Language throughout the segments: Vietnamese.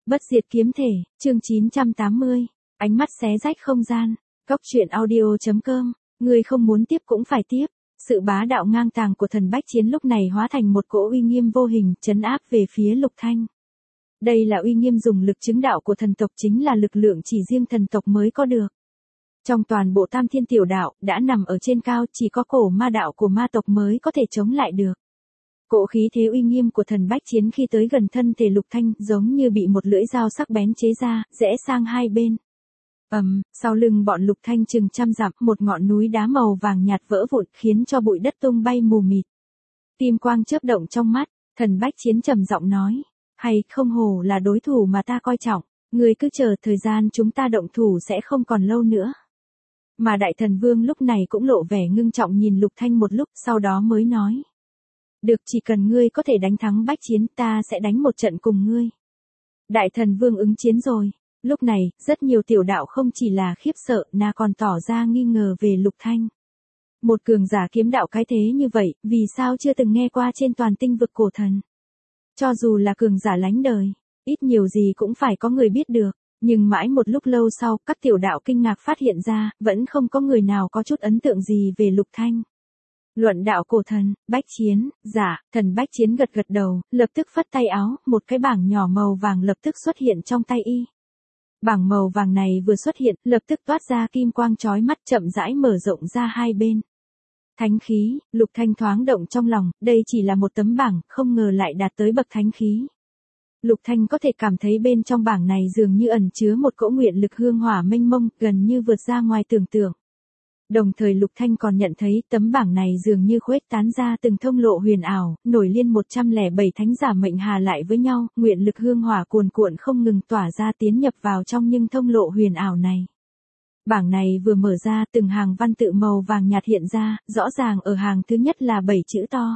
Bất diệt kiếm thể, chương 980, ánh mắt xé rách không gian, Cóc truyện audio.com, người không muốn tiếp cũng phải tiếp. Sự bá đạo ngang tàng của thần bách chiến lúc này hóa thành một cỗ uy nghiêm vô hình, trấn áp về phía Lục Thanh. Đây là uy nghiêm dùng lực chứng đạo của thần tộc, chính là lực lượng chỉ riêng thần tộc mới có được. Trong toàn bộ Tam Thiên Tiểu Đạo, đã nằm ở trên cao, chỉ có cổ ma đạo của ma tộc mới có thể chống lại được. Cỗ khí thế uy nghiêm của thần bách chiến khi tới gần thân thể Lục Thanh giống như bị một lưỡi dao sắc bén chế ra, rẽ sang hai bên. Sau lưng bọn Lục Thanh chừng trăm dặm, một ngọn núi đá màu vàng nhạt vỡ vụn khiến cho bụi đất tung bay mù mịt. Kim quang chớp động trong mắt, thần bách chiến trầm giọng nói, hay không hổ là đối thủ mà ta coi trọng, người cứ chờ thời gian chúng ta động thủ sẽ không còn lâu nữa. Mà Đại Thần Vương lúc này cũng lộ vẻ ngưng trọng nhìn Lục Thanh một lúc, sau đó mới nói. Được, chỉ cần ngươi có thể đánh thắng bách chiến ta sẽ đánh một trận cùng ngươi. Đại Thần Vương ứng chiến rồi. Lúc này, rất nhiều tiểu đạo không chỉ là khiếp sợ, mà còn tỏ ra nghi ngờ về Lục Thanh. Một cường giả kiếm đạo cái thế như vậy, vì sao chưa từng nghe qua trên toàn tinh vực cổ thần? Cho dù là cường giả lánh đời, ít nhiều gì cũng phải có người biết được. Nhưng mãi một lúc lâu sau, các tiểu đạo kinh ngạc phát hiện ra, vẫn không có người nào có chút ấn tượng gì về Lục Thanh. Luận đạo cổ thần, bách chiến, dạ, thần bách chiến gật gật đầu, lập tức phất tay áo, một cái bảng nhỏ màu vàng lập tức xuất hiện trong tay y. Bảng màu vàng này vừa xuất hiện, lập tức toát ra kim quang chói mắt, chậm rãi mở rộng ra hai bên. Thánh khí, Lục Thanh thoáng động trong lòng, đây chỉ là một tấm bảng, không ngờ lại đạt tới bậc thánh khí. Lục Thanh có thể cảm thấy bên trong bảng này dường như ẩn chứa một cỗ nguyện lực hương hỏa mênh mông, gần như vượt ra ngoài tưởng tượng. Đồng thời Lục Thanh còn nhận thấy tấm bảng này dường như khuếch tán ra từng thông lộ huyền ảo, nổi liên 107 thánh giả mệnh hà lại với nhau, nguyện lực hương hỏa cuồn cuộn không ngừng tỏa ra tiến nhập vào trong những thông lộ huyền ảo này. Bảng này vừa mở ra, từng hàng văn tự màu vàng nhạt hiện ra, rõ ràng ở hàng thứ nhất là 7 chữ to.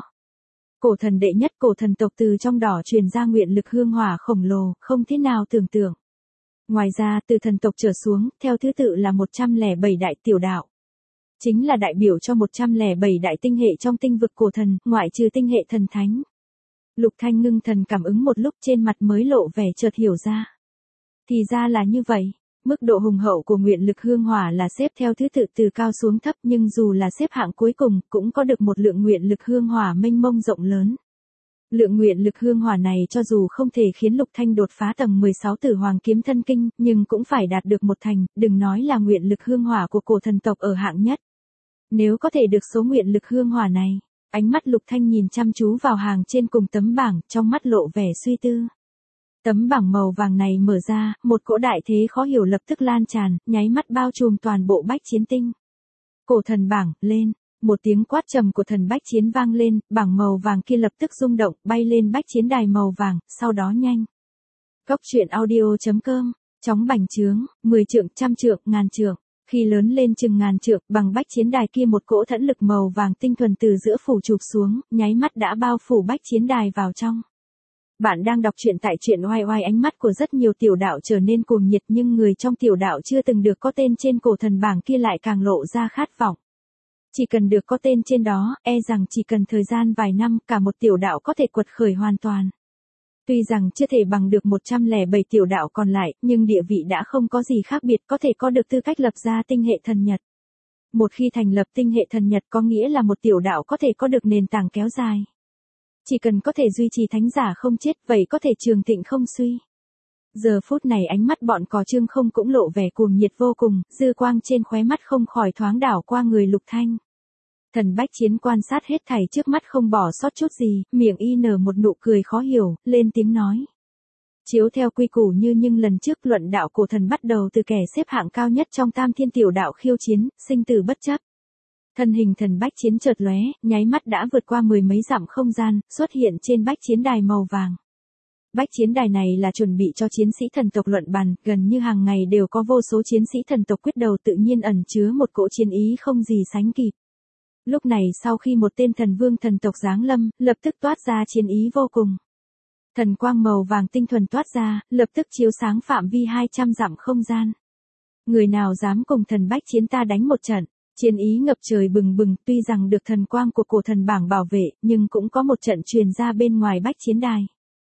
Cổ thần đệ nhất, cổ thần tộc từ trong đỏ truyền ra nguyện lực hương hỏa khổng lồ, không thế nào tưởng tượng. Ngoài ra, từ thần tộc trở xuống, theo thứ tự là 107 đại tiểu đạo. Chính là đại biểu cho 107 đại tinh hệ trong tinh vực cổ thần, ngoại trừ tinh hệ thần thánh. Lục Thanh ngưng thần cảm ứng một lúc, trên mặt mới lộ vẻ chợt hiểu ra. Thì ra là như vậy, mức độ hùng hậu của nguyện lực hương hỏa là xếp theo thứ tự từ cao xuống thấp, nhưng dù là xếp hạng cuối cùng, cũng có được một lượng nguyện lực hương hỏa mênh mông rộng lớn. Lượng nguyện lực hương hỏa này cho dù không thể khiến Lục Thanh đột phá tầng 16 Tử Hoàng Kiếm Thân Kinh, nhưng cũng phải đạt được một thành, đừng nói là nguyện lực hương hỏa của cổ thần tộc ở hạng nhất. Nếu có thể được số nguyện lực hương hỏa này, ánh mắt Lục Thanh nhìn chăm chú vào hàng trên cùng tấm bảng, trong mắt lộ vẻ suy tư. Tấm bảng màu vàng này mở ra, một cỗ đại thế khó hiểu lập tức lan tràn, nháy mắt bao trùm toàn bộ bách chiến tinh. Cổ thần bảng, lên. Một tiếng quát trầm của thần bách chiến vang lên, bảng màu vàng kia lập tức rung động, bay lên bách chiến đài màu vàng, sau đó nhanh. Cóc truyện audio.com, chóng bành trướng, 10 trượng, trăm trượng, ngàn trượng. Khi lớn lên chừng ngàn trượng, bằng bách chiến đài kia một cỗ thẫn lực màu vàng tinh thuần từ giữa phủ chụp xuống, nháy mắt đã bao phủ bách chiến đài vào trong. Bạn đang đọc truyện tại truyện oai oai, ánh mắt của rất nhiều tiểu đạo trở nên cuồng nhiệt, nhưng người trong tiểu đạo chưa từng được có tên trên cổ thần bảng kia lại càng lộ ra khát vọng. Chỉ cần được có tên trên đó, e rằng chỉ cần thời gian vài năm, cả một tiểu đạo có thể quật khởi hoàn toàn. Tuy rằng chưa thể bằng được 107 tiểu đạo còn lại, nhưng địa vị đã không có gì khác biệt, có thể có được tư cách lập ra tinh hệ thần Nhật. Một khi thành lập tinh hệ thần Nhật có nghĩa là một tiểu đạo có thể có được nền tảng kéo dài. Chỉ cần có thể duy trì thánh giả không chết, vậy có thể trường thịnh không suy. Giờ phút này ánh mắt bọn Cò Trương Không cũng lộ vẻ cuồng nhiệt vô cùng, dư quang trên khóe mắt không khỏi thoáng đảo qua người Lục Thanh. Thần bách chiến quan sát hết thảy trước mắt không bỏ sót chút gì, miệng y nở một nụ cười khó hiểu, lên tiếng nói. Chiếu theo quy củ nhưng lần trước luận đạo cổ thần bắt đầu từ kẻ xếp hạng cao nhất trong Tam Thiên Tiểu Đạo khiêu chiến, sinh tử bất chấp. Thân hình thần bách chiến chợt lóe, nháy mắt đã vượt qua 10 mấy dặm không gian, xuất hiện trên bách chiến đài màu vàng. Bách chiến đài này là chuẩn bị cho chiến sĩ thần tộc luận bàn, gần như hàng ngày đều có vô số chiến sĩ thần tộc quyết đầu, tự nhiên ẩn chứa một cỗ chiến ý không gì sánh kịp. Lúc này sau khi một tên thần vương thần tộc giáng lâm, lập tức toát ra chiến ý vô cùng. Thần quang màu vàng tinh thuần toát ra, lập tức chiếu sáng phạm vi 200 dặm không gian. Người nào dám cùng thần bách chiến ta đánh một trận? Chiến ý ngập trời bừng bừng, tuy rằng được thần quang của cổ thần bảng bảo vệ, nhưng cũng có một trận truyền ra bên ngoài bách chiến đài.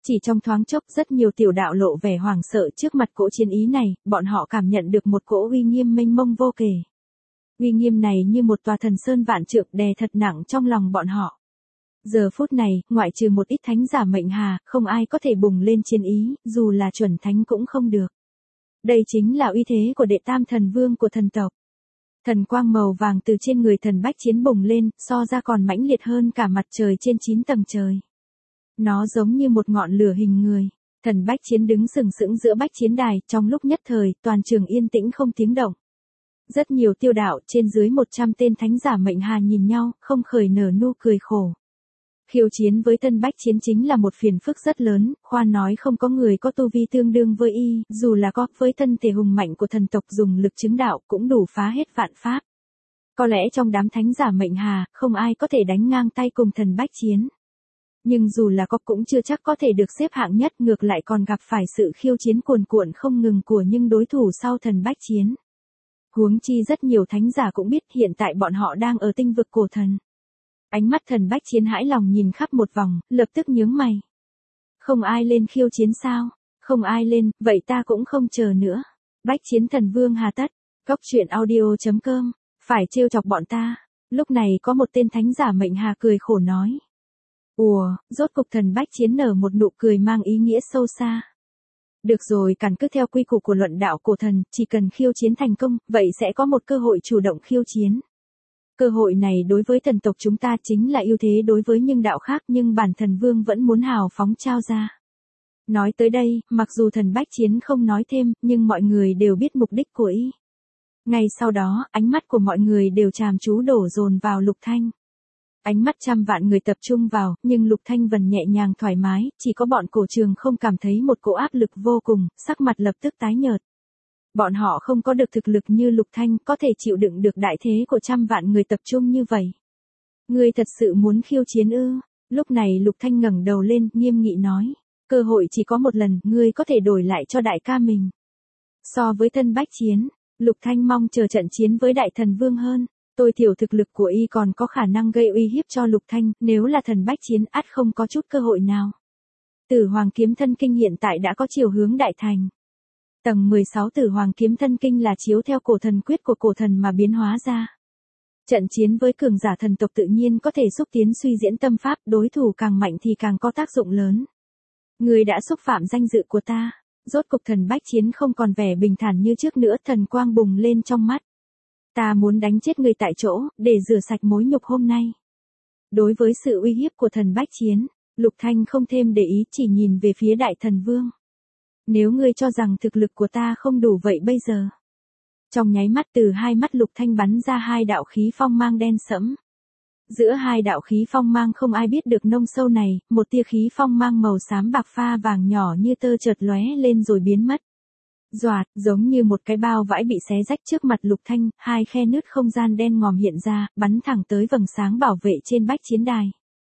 Chỉ trong thoáng chốc rất nhiều tiểu đạo lộ vẻ hoảng sợ trước mặt cỗ chiến ý này, bọn họ cảm nhận được một cỗ uy nghiêm mênh mông vô kể. Uy nghiêm này như một tòa thần sơn vạn trượng đè thật nặng trong lòng bọn họ. Giờ phút này, ngoại trừ một ít thánh giả mệnh hà, không ai có thể bùng lên chiến ý, dù là chuẩn thánh cũng không được. Đây chính là uy thế của đệ tam thần vương của thần tộc. Thần quang màu vàng từ trên người thần bách chiến bùng lên, so ra còn mãnh liệt hơn cả mặt trời trên 9 tầng trời. Nó giống như một ngọn lửa hình người. Thần bách chiến đứng sừng sững giữa bách chiến đài, trong lúc nhất thời, toàn trường yên tĩnh không tiếng động. Rất nhiều tiêu đạo trên dưới 100 tên thánh giả mệnh hà nhìn nhau, không khởi nở nụ cười khổ. Khiêu chiến với tân bách chiến chính là một phiền phức rất lớn, khoan nói không có người có tu vi tương đương với y, dù là có với thân thể hùng mạnh của thần tộc dùng lực chứng đạo cũng đủ phá hết vạn pháp. Có lẽ trong đám thánh giả mệnh hà, không ai có thể đánh ngang tay cùng thần bách chiến. Nhưng dù là có cũng chưa chắc có thể được xếp hạng nhất, ngược lại còn gặp phải sự khiêu chiến cuồn cuộn không ngừng của những đối thủ sau thần bách chiến. Huống chi rất nhiều thánh giả cũng biết hiện tại bọn họ đang ở tinh vực cổ thần. Ánh mắt thần bách chiến hãi lòng nhìn khắp một vòng, lập tức nhướng mày. Không ai lên khiêu chiến sao? Không ai lên, vậy ta cũng không chờ nữa. Bách chiến thần vương hà tất. Cốc truyện audio.com. Phải trêu chọc bọn ta. Lúc này có một tên thánh giả mệnh hà cười khổ nói. Ủa, rốt cục thần bách chiến nở một nụ cười mang ý nghĩa sâu xa. Được rồi, cần cứ theo quy củ của luận đạo cổ thần, chỉ cần khiêu chiến thành công, vậy sẽ có một cơ hội chủ động khiêu chiến. Cơ hội này đối với thần tộc chúng ta chính là ưu thế đối với những đạo khác, nhưng bản thần vương vẫn muốn hào phóng trao ra. Nói tới đây, mặc dù thần bách chiến không nói thêm, nhưng mọi người đều biết mục đích của y. Ngay sau đó, ánh mắt của mọi người đều chăm chú đổ dồn vào Lục Thanh. Ánh mắt trăm vạn người tập trung vào, nhưng Lục Thanh vẫn nhẹ nhàng thoải mái, chỉ có bọn cổ trường không cảm thấy một cỗ áp lực vô cùng, sắc mặt lập tức tái nhợt. Bọn họ không có được thực lực như Lục Thanh, có thể chịu đựng được đại thế của trăm vạn người tập trung như vậy. Ngươi thật sự muốn khiêu chiến ư? Lúc này Lục Thanh ngẩng đầu lên, nghiêm nghị nói. Cơ hội chỉ có một lần, ngươi có thể đổi lại cho đại ca mình. So với thân bách chiến, Lục Thanh mong chờ trận chiến với đại thần vương hơn. Tôi thiểu thực lực của y còn có khả năng gây uy hiếp cho Lục Thanh, nếu là thần bách chiến ắt không có chút cơ hội nào. Tử Hoàng Kiếm Thân Kinh hiện tại đã có chiều hướng đại thành. Tầng 16 Tử Hoàng Kiếm Thân Kinh là chiếu theo cổ thần quyết của cổ thần mà biến hóa ra. Trận chiến với cường giả thần tộc tự nhiên có thể xúc tiến suy diễn tâm pháp, đối thủ càng mạnh thì càng có tác dụng lớn. Người đã xúc phạm danh dự của ta, rốt cục thần bách chiến không còn vẻ bình thản như trước nữa, thần quang bùng lên trong mắt. Ta muốn đánh chết người tại chỗ, để rửa sạch mối nhục hôm nay. Đối với sự uy hiếp của thần bách chiến, Lục Thanh không thêm để ý, chỉ nhìn về phía đại thần vương. Nếu ngươi cho rằng thực lực của ta không đủ vậy bây giờ. Trong nháy mắt từ hai mắt Lục Thanh bắn ra hai đạo khí phong mang đen sẫm. Giữa hai đạo khí phong mang không ai biết được nông sâu này, một tia khí phong mang màu xám bạc pha vàng nhỏ như tơ chợt lóe lên rồi biến mất. Doạt, giống như một cái bao vải bị xé rách trước mặt Lục Thanh, hai khe nứt không gian đen ngòm hiện ra, bắn thẳng tới vầng sáng bảo vệ trên bách chiến đài.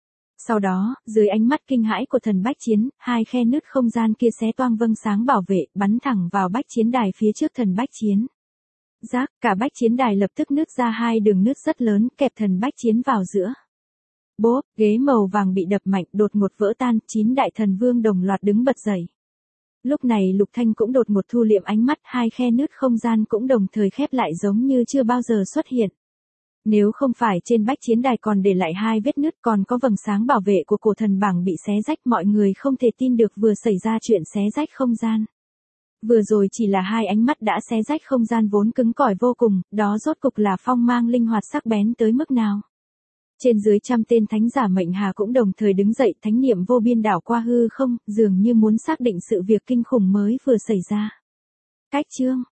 Sau đó, dưới ánh mắt kinh hãi của thần bách chiến, hai khe nứt không gian kia xé toang vầng sáng bảo vệ, bắn thẳng vào bách chiến đài phía trước thần bách chiến. Rác, cả bách chiến đài lập tức nứt ra hai đường nứt rất lớn, kẹp thần bách chiến vào giữa. Bốp, ghế màu vàng bị đập mạnh, đột ngột vỡ tan, 9 đại thần vương đồng loạt đứng bật dậy. Lúc này Lục Thanh cũng đột ngột thu liệm ánh mắt, hai khe nứt không gian cũng đồng thời khép lại giống như chưa bao giờ xuất hiện. Nếu không phải trên bách chiến đài còn để lại hai vết nứt, còn có vầng sáng bảo vệ của cổ thần bảng bị xé rách, mọi người không thể tin được vừa xảy ra chuyện xé rách không gian. Vừa rồi chỉ là hai ánh mắt đã xé rách không gian vốn cứng cỏi vô cùng, đó rốt cục là phong mang linh hoạt sắc bén tới mức nào. Trên dưới trăm tên thánh giả mệnh hà cũng đồng thời đứng dậy, thánh niệm vô biên đảo qua hư không, dường như muốn xác định sự việc kinh khủng mới vừa xảy ra. Cách chương